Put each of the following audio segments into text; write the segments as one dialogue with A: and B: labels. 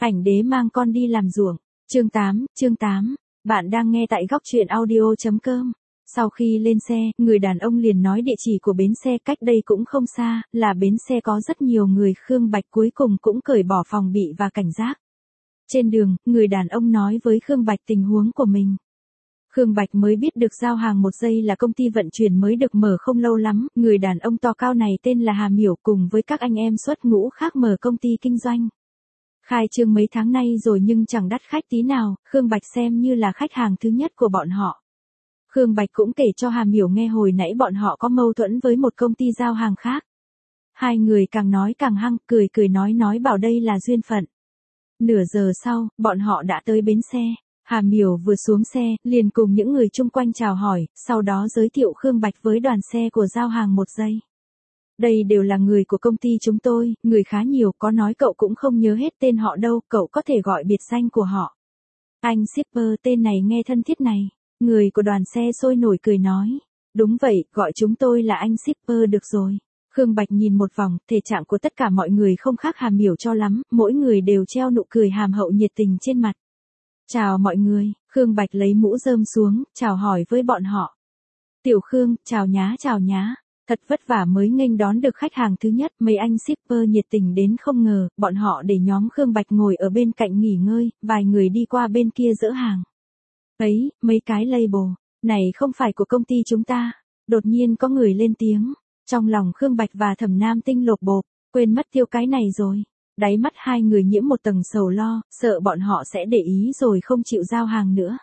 A: Ảnh đế mang con đi làm ruộng. Chương 8. Bạn đang nghe tại góc truyện audio.com. Sau khi lên xe, người đàn ông liền nói địa chỉ của bến xe cách đây cũng không xa, là bến xe có rất nhiều người. Khương Bạch cuối cùng cũng cởi bỏ phòng bị và cảnh giác. Trên đường, người đàn ông nói với Khương Bạch tình huống của mình. Khương Bạch mới biết được giao hàng 1 giây là công ty vận chuyển mới được mở không lâu lắm, người đàn ông to cao này tên là Hà Miểu cùng với các anh em xuất ngũ khác mở công ty kinh doanh. Khai trương mấy tháng nay rồi nhưng chẳng đắt khách tí nào, Khương Bạch xem như là khách hàng thứ nhất của bọn họ. Khương Bạch cũng kể cho Hà Miểu nghe hồi nãy bọn họ có mâu thuẫn với một công ty giao hàng khác. Hai người càng nói càng hăng, cười nói bảo đây là duyên phận. Nửa giờ sau, bọn họ đã tới bến xe. Hà Miểu vừa xuống xe, liền cùng những người chung quanh chào hỏi, sau đó giới thiệu Khương Bạch với đoàn xe của giao hàng 1 giây. Đây đều là người của công ty chúng tôi, người khá nhiều, có nói cậu cũng không nhớ hết tên họ đâu, cậu có thể gọi biệt danh của họ. Anh shipper tên này nghe thân thiết này. Người của đoàn xe sôi nổi cười nói. Đúng vậy, gọi chúng tôi là anh shipper được rồi. Khương Bạch nhìn một vòng, thể trạng của tất cả mọi người không khác Hà Miểu cho lắm, mỗi người đều treo nụ cười hàm hậu nhiệt tình trên mặt. Chào mọi người, Khương Bạch lấy mũ rơm xuống, chào hỏi với bọn họ. Tiểu Khương, chào nhá. Thật vất vả mới nghênh đón được khách hàng thứ nhất, mấy anh shipper nhiệt tình đến không ngờ, bọn họ để nhóm Khương Bạch ngồi ở bên cạnh nghỉ ngơi, vài người đi qua bên kia dỡ hàng. Ấy, mấy cái label, này không phải của công ty chúng ta. Đột nhiên có người lên tiếng, trong lòng Khương Bạch và Thẩm Nam Tinh lột bột, quên mất tiêu cái này rồi. Đáy mắt hai người nhiễm một tầng sầu lo, sợ bọn họ sẽ để ý rồi không chịu giao hàng nữa.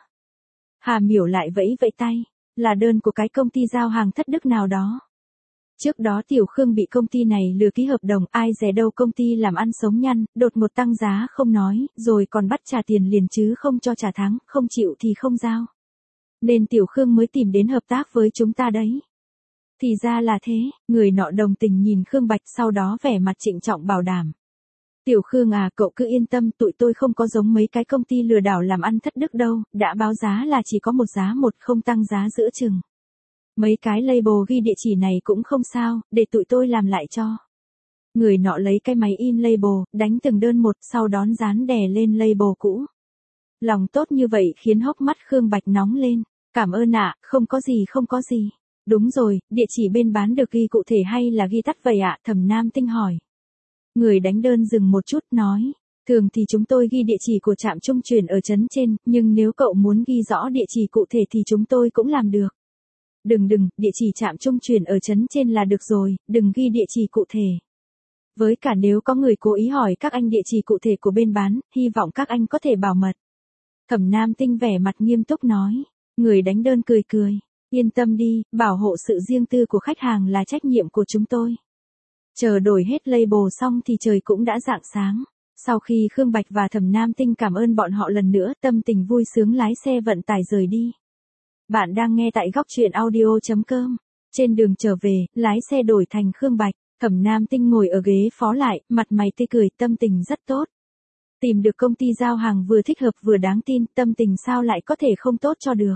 A: Hà Miểu lại vẫy tay, là đơn của cái công ty giao hàng thất đức nào đó. Trước đó Tiểu Khương bị công ty này lừa ký hợp đồng, ai dè đâu công ty làm ăn sống nhăn, đột ngột tăng giá không nói, rồi còn bắt trả tiền liền chứ không cho trả tháng, không chịu thì không giao. Nên Tiểu Khương mới tìm đến hợp tác với chúng ta đấy. Thì ra là thế, người nọ đồng tình nhìn Khương Bạch sau đó vẻ mặt trịnh trọng bảo đảm. Tiểu Khương à, cậu cứ yên tâm, tụi tôi không có giống mấy cái công ty lừa đảo làm ăn thất đức đâu, đã báo giá là chỉ có một giá một, không tăng giá giữa chừng. Mấy cái label ghi địa chỉ này cũng không sao, để tụi tôi làm lại cho. Người nọ lấy cái máy in label, đánh từng đơn một, sau đón dán đè lên label cũ. Lòng tốt như vậy khiến hốc mắt Khương Bạch nóng lên. Cảm ơn ạ, không có gì. Đúng rồi, địa chỉ bên bán được ghi cụ thể hay là ghi tắt vậy ạ? Thẩm Nam Tinh hỏi. Người đánh đơn dừng một chút nói, thường thì chúng tôi ghi địa chỉ của trạm trung chuyển ở trấn trên, nhưng nếu cậu muốn ghi rõ địa chỉ cụ thể thì chúng tôi cũng làm được. Đừng, địa chỉ trạm trung chuyển ở trấn trên là được rồi, đừng ghi địa chỉ cụ thể. Với cả nếu có người cố ý hỏi các anh địa chỉ cụ thể của bên bán, hy vọng các anh có thể bảo mật. Thẩm Nam Tinh vẻ mặt nghiêm túc nói, người đánh đơn cười. Yên tâm đi, bảo hộ sự riêng tư của khách hàng là trách nhiệm của chúng tôi. Chờ đổi hết label xong thì trời cũng đã rạng sáng. Sau khi Khương Bạch và Thẩm Nam Tinh cảm ơn bọn họ lần nữa, tâm tình vui sướng lái xe vận tải rời đi. Bạn đang nghe tại góc truyện audio.com. Trên đường trở về, lái xe đổi thành Khương Bạch, Thẩm Nam Tinh ngồi ở ghế phó lại, mặt mày tươi cười, tâm tình rất tốt. Tìm được công ty giao hàng vừa thích hợp vừa đáng tin, tâm tình sao lại có thể không tốt cho được.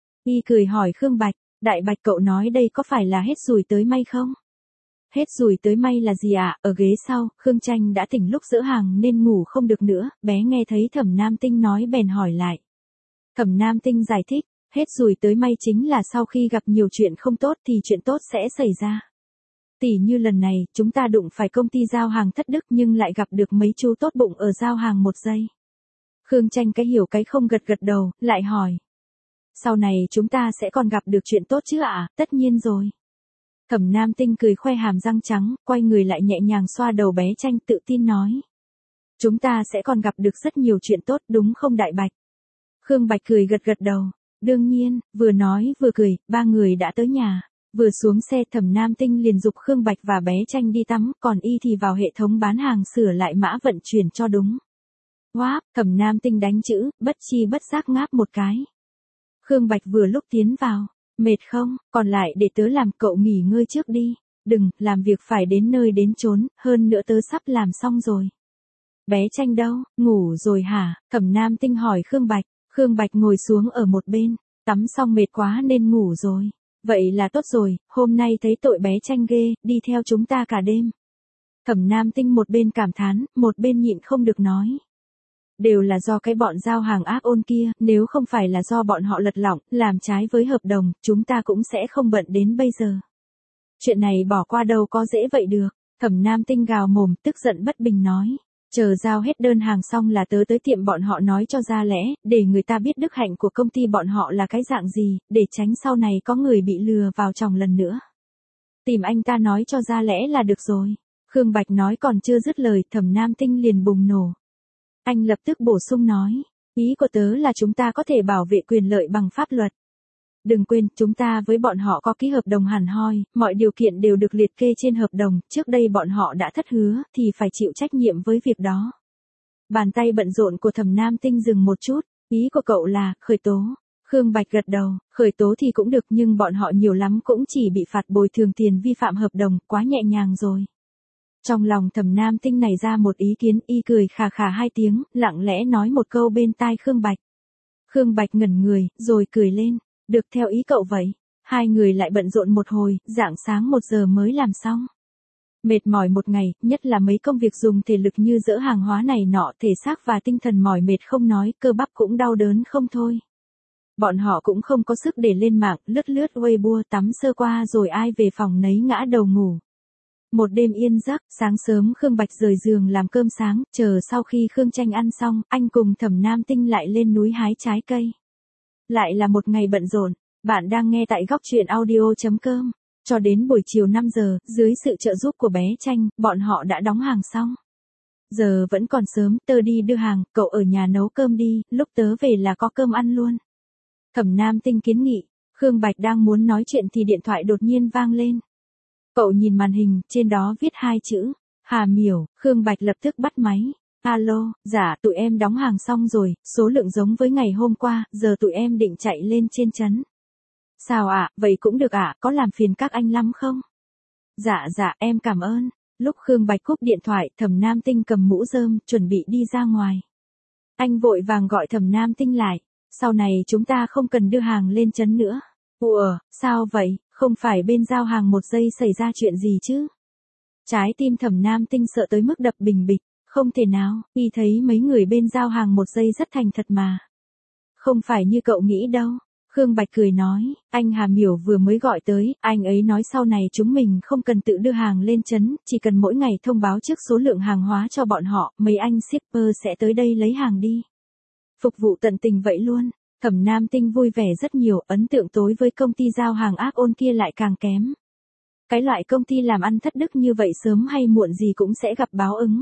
A: Y cười hỏi Khương Bạch, Đại Bạch cậu nói đây có phải là hết rủi tới may không? Hết rủi tới may là gì ạ? Ở ghế sau, Khương Tranh đã tỉnh lúc dỡ hàng nên ngủ không được nữa, bé nghe thấy Thẩm Nam Tinh nói bèn hỏi lại. Thẩm Nam Tinh giải thích, hết rủi tới may chính là sau khi gặp nhiều chuyện không tốt thì chuyện tốt sẽ xảy ra. Tỉ như lần này, chúng ta đụng phải công ty giao hàng thất đức nhưng lại gặp được mấy chú tốt bụng ở giao hàng 1 giây. Khương Tranh cái hiểu cái không gật đầu, lại hỏi. Sau này chúng ta sẽ còn gặp được chuyện tốt chứ ạ? Tất nhiên rồi. Thẩm Nam Tinh cười khoe hàm răng trắng, quay người lại nhẹ nhàng xoa đầu bé Tranh tự tin nói. Chúng ta sẽ còn gặp được rất nhiều chuyện tốt đúng không Đại Bạch? Khương Bạch cười gật đầu. Đương nhiên, vừa nói vừa cười, ba người đã tới nhà. Vừa xuống xe Thẩm Nam Tinh liền giục Khương Bạch và bé Tranh đi tắm, còn y thì vào hệ thống bán hàng sửa lại mã vận chuyển cho đúng. Wow, Thẩm Nam Tinh đánh chữ, bất chi bất giác ngáp một cái. Khương Bạch vừa lúc tiến vào, mệt không, còn lại để tớ làm, cậu nghỉ ngơi trước đi. Đừng, làm việc phải đến nơi đến chốn, hơn nữa tớ sắp làm xong rồi. Bé Tranh đâu, ngủ rồi hả? Thẩm Nam Tinh hỏi Khương Bạch. Khương Bạch ngồi xuống ở một bên, tắm xong mệt quá nên ngủ rồi. Vậy là tốt rồi, hôm nay thấy tội bé Tranh ghê, đi theo chúng ta cả đêm. Thẩm Nam Tinh một bên cảm thán, một bên nhịn không được nói. đều là do cái bọn giao hàng ác ôn kia, nếu không phải là do bọn họ lật lọng, làm trái với hợp đồng, chúng ta cũng sẽ không bận đến bây giờ. Chuyện này bỏ qua đâu có dễ vậy được. Thẩm Nam Tinh gào mồm, tức giận bất bình nói. Chờ giao hết đơn hàng xong là tớ tới tiệm bọn họ nói cho ra lẽ, để người ta biết đức hạnh của công ty bọn họ là cái dạng gì, để tránh sau này có người bị lừa vào chồng lần nữa. Tìm anh ta nói cho ra lẽ là được rồi. Khương Bạch nói còn chưa dứt lời, Thẩm Nam Tinh liền bùng nổ. Anh lập tức bổ sung nói, ý của tớ là chúng ta có thể bảo vệ quyền lợi bằng pháp luật. Đừng quên, chúng ta với bọn họ có ký hợp đồng hẳn hoi, mọi điều kiện đều được liệt kê trên hợp đồng, trước đây bọn họ đã thất hứa, thì phải chịu trách nhiệm với việc đó. Bàn tay bận rộn của Thẩm Nam Tinh dừng một chút, ý của cậu là, khởi tố. Khương Bạch gật đầu, khởi tố thì cũng được nhưng bọn họ nhiều lắm cũng chỉ bị phạt bồi thường tiền vi phạm hợp đồng, quá nhẹ nhàng rồi. Trong lòng Thẩm Nam Tinh nảy ra một ý kiến, y cười khà khà 2 tiếng, lặng lẽ nói một câu bên tai Khương Bạch. Khương Bạch ngẩn người, rồi cười lên. Được theo ý cậu vậy. Hai người lại bận rộn một hồi, rạng sáng 1 giờ mới làm xong. Mệt mỏi một ngày, nhất là mấy công việc dùng thể lực như dỡ hàng hóa này nọ, thể xác và tinh thần mỏi mệt không nói, cơ bắp cũng đau đớn không thôi. Bọn họ cũng không có sức để lên mạng, lướt Weibo, tắm sơ qua rồi ai về phòng nấy ngã đầu ngủ. Một đêm yên giấc, sáng sớm Khương Bạch rời giường làm cơm sáng, chờ sau khi Khương Tranh ăn xong, anh cùng Thẩm Nam Tinh lại lên núi hái trái cây. Lại là một ngày bận rộn, bạn đang nghe tại góc truyện audio.com. Cho đến buổi chiều 5 giờ, dưới sự trợ giúp của bé Tranh, bọn họ đã đóng hàng xong. Giờ vẫn còn sớm, tớ đi đưa hàng, cậu ở nhà nấu cơm đi, lúc tớ về là có cơm ăn luôn. Thẩm Nam Tinh kiến nghị, Khương Bạch đang muốn nói chuyện thì điện thoại đột nhiên vang lên. Cậu nhìn màn hình, trên đó viết 2 chữ, Hà Miểu, Khương Bạch lập tức bắt máy. Alo, dạ tụi em đóng hàng xong rồi, số lượng giống với ngày hôm qua, giờ tụi em định chạy lên trên trấn. Sao ạ, vậy cũng được ạ, có làm phiền các anh lắm không? Dạ em cảm ơn. Lúc Khương Bạch cúp điện thoại, Thẩm Nam Tinh cầm mũ rơm, chuẩn bị đi ra ngoài. Anh vội vàng gọi Thẩm Nam Tinh lại, sau này chúng ta không cần đưa hàng lên trấn nữa. Ủa, sao vậy, không phải bên giao hàng 1 giây xảy ra chuyện gì chứ? Trái tim Thẩm Nam Tinh sợ tới mức đập bình bịch. Không thể nào, y thấy mấy người bên giao hàng 1 giây rất thành thật mà. Không phải như cậu nghĩ đâu. Khương Bạch cười nói, anh Hà Miểu vừa mới gọi tới, anh ấy nói sau này chúng mình không cần tự đưa hàng lên trấn, chỉ cần mỗi ngày thông báo trước số lượng hàng hóa cho bọn họ, mấy anh shipper sẽ tới đây lấy hàng đi. Phục vụ tận tình vậy luôn. Thẩm Nam Tinh vui vẻ rất nhiều, ấn tượng tối với công ty giao hàng ác ôn kia lại càng kém. Cái loại công ty làm ăn thất đức như vậy sớm hay muộn gì cũng sẽ gặp báo ứng.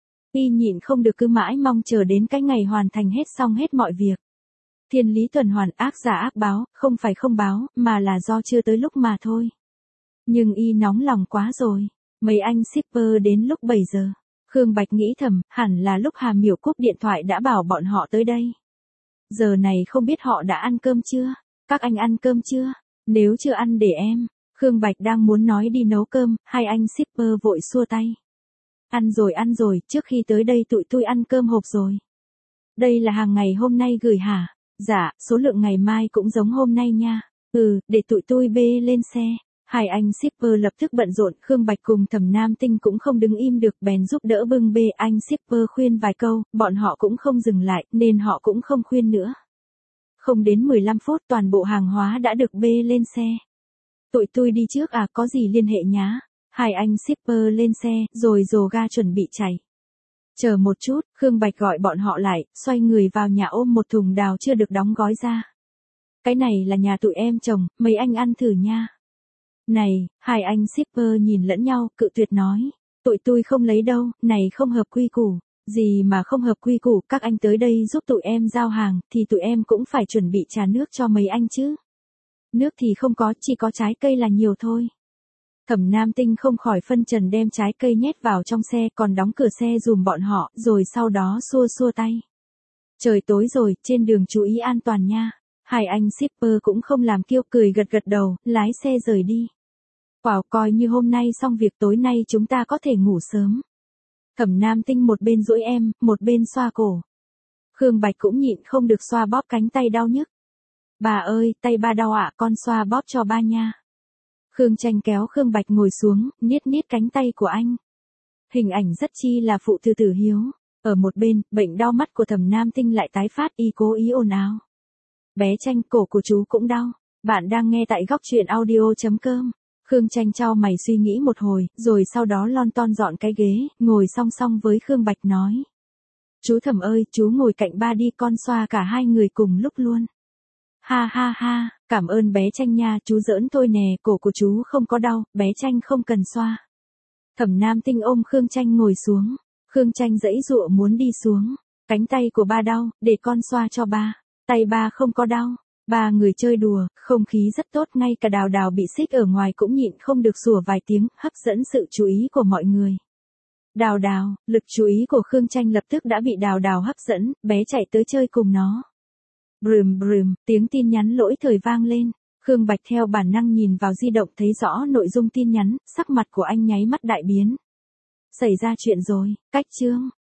A: Y nhịn không được cứ mãi mong chờ đến cái ngày hoàn thành xong hết mọi việc. Thiên lý tuần hoàn, ác giả ác báo, không phải không báo, mà là do chưa tới lúc mà thôi. Nhưng y nóng lòng quá rồi. Mấy anh shipper đến lúc 7 giờ. Khương Bạch nghĩ thầm, hẳn là lúc Hà Miểu cúp điện thoại đã bảo bọn họ tới đây. Giờ này không biết họ đã ăn cơm chưa? Các anh ăn cơm chưa? Nếu chưa ăn để em. Khương Bạch đang muốn nói đi nấu cơm, hai anh shipper vội xua tay. Ăn rồi, trước khi tới đây tụi tôi ăn cơm hộp rồi. Đây là hàng ngày hôm nay gửi hả? Dạ, số lượng ngày mai cũng giống hôm nay nha. Để tụi tôi bê lên xe. Hai anh shipper lập tức bận rộn, Khương Bạch cùng Thẩm Nam Tinh cũng không đứng im được, bèn giúp đỡ bưng bê. Anh shipper khuyên vài câu, bọn họ cũng không dừng lại, nên họ cũng không khuyên nữa. Không đến 15 phút toàn bộ hàng hóa đã được bê lên xe. Tụi tôi đi trước à, có gì liên hệ nhá. Hai anh shipper lên xe, rồi dồ ga chuẩn bị chạy. Chờ một chút, Khương Bạch gọi bọn họ lại, xoay người vào nhà ôm một thùng đào chưa được đóng gói ra. Cái này là nhà tụi em trồng, mấy anh ăn thử nha. Này, hai anh shipper nhìn lẫn nhau, cự tuyệt nói. Tụi tôi không lấy đâu, này không hợp quy củ. Gì mà không hợp quy củ, các anh tới đây giúp tụi em giao hàng, thì tụi em cũng phải chuẩn bị trà nước cho mấy anh chứ. Nước thì không có, chỉ có trái cây là nhiều thôi. Thẩm Nam Tinh không khỏi phân trần đem trái cây nhét vào trong xe, còn đóng cửa xe dùm bọn họ, rồi sau đó xua tay. Trời tối rồi, trên đường chú ý an toàn nha. Hai anh shipper cũng không làm kiêu, cười gật đầu, lái xe rời đi. Wow, coi như hôm nay xong việc, tối nay chúng ta có thể ngủ sớm. Thẩm Nam Tinh một bên duỗi em, một bên xoa cổ. Khương Bạch cũng nhịn không được xoa bóp cánh tay đau nhức. Bà ơi, tay ba đau ạ, con xoa bóp cho ba nha. Khương Tranh kéo Khương Bạch ngồi xuống, niết cánh tay của anh. Hình ảnh rất chi là phụ tử tử hiếu. Ở một bên, bệnh đau mắt của Thẩm Nam Tinh lại tái phát, y cố ý ồn ào. Bé Tranh, cổ của chú cũng đau. Bạn đang nghe tại góc truyện audio.com. Khương Tranh chau mày suy nghĩ một hồi, rồi sau đó lon ton dọn cái ghế, ngồi song song với Khương Bạch nói. Chú Thẩm ơi, chú ngồi cạnh ba đi, con xoa cả hai người cùng lúc luôn. Ha ha ha, cảm ơn bé Tranh nha, chú giỡn thôi nè, cổ của chú không có đau, bé Tranh không cần xoa. Thẩm Nam Tinh ôm Khương Tranh ngồi xuống. Khương Tranh giãy giụa muốn đi xuống. Cánh tay của ba đau, để con xoa cho ba. Tay ba không có đau. Ba người chơi đùa, không khí rất tốt, ngay cả Đào Đào bị xích ở ngoài cũng nhịn không được sủa vài tiếng, hấp dẫn sự chú ý của mọi người. Đào Đào, lực chú ý của Khương Tranh lập tức đã bị Đào Đào hấp dẫn, bé chạy tới chơi cùng nó. Brùm brùm, tiếng tin nhắn lỗi thời vang lên. Khương Bạch theo bản năng nhìn vào di động, thấy rõ nội dung tin nhắn, sắc mặt của anh nháy mắt đại biến. Xảy ra chuyện rồi, cách chương.